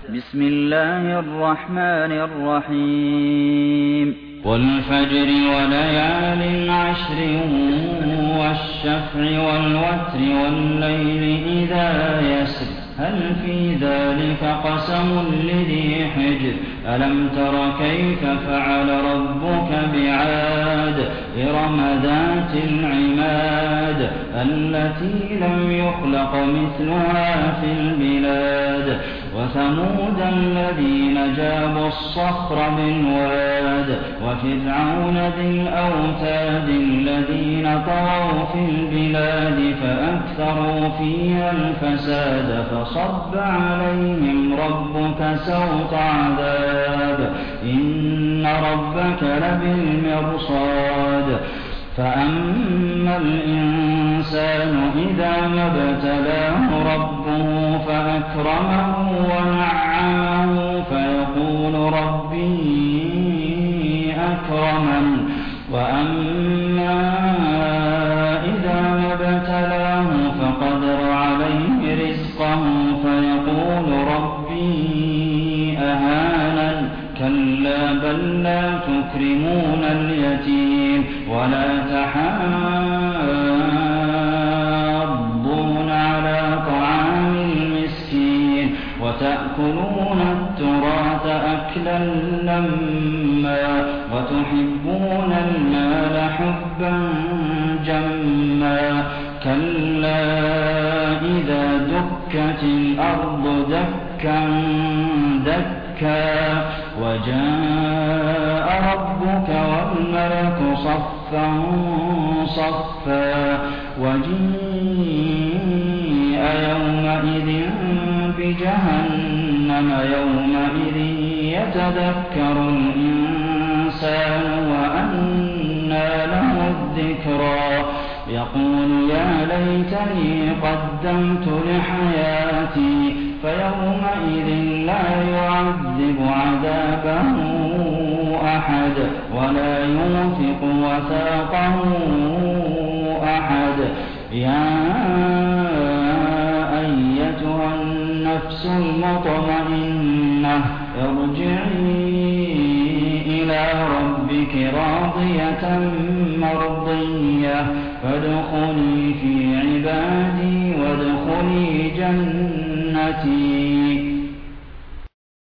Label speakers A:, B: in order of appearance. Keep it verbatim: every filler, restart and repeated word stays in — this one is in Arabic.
A: بسم الله الرحمن الرحيم والفجر وليال عشر والشفع والوتر والليل إذا يسر هل في ذلك قسم لذي حجر ألم تر كيف فعل ربك بعاد إرم ذات العماد التي لم يخلق مثلها في البلاد وثمود الذين جابوا الصخر بالواد وفرعون ذي الأوتاد الذين طغوا في البلاد فأكثروا فيها الفساد فصب عليهم ربك سوط عذاب إن ربك لبالمرصاد فأما الإنسان إذا ما ابتلاه ربه فأكرمه ونعمه فيقول ربي أكرمن وأما إذا ما ابتلاه فقدر عليه رزقه فيقول ربي أهانن كلا بل لا تكرمون اليتيم ولا تحاضون على طعام المسكين وتأكلون التراث أكلا لما وتحبون المال حبا جما كلا إذا دكت الأرض دكا دكا وجاء ربك والملك صفا صفا وجيء يومئذ بجهنم يومئذ يتذكر الإنسان وأنى له الذكرى يقول يا ليتني قدمت لحياتي فيومئذ لا يعذب عذابه أحد ولا يوثق وثاقه أحد يا أيتها النفس المطمئنة ارجعي إلى ربك راضية مرضية فادخلي في عبادي وادخلي جنتي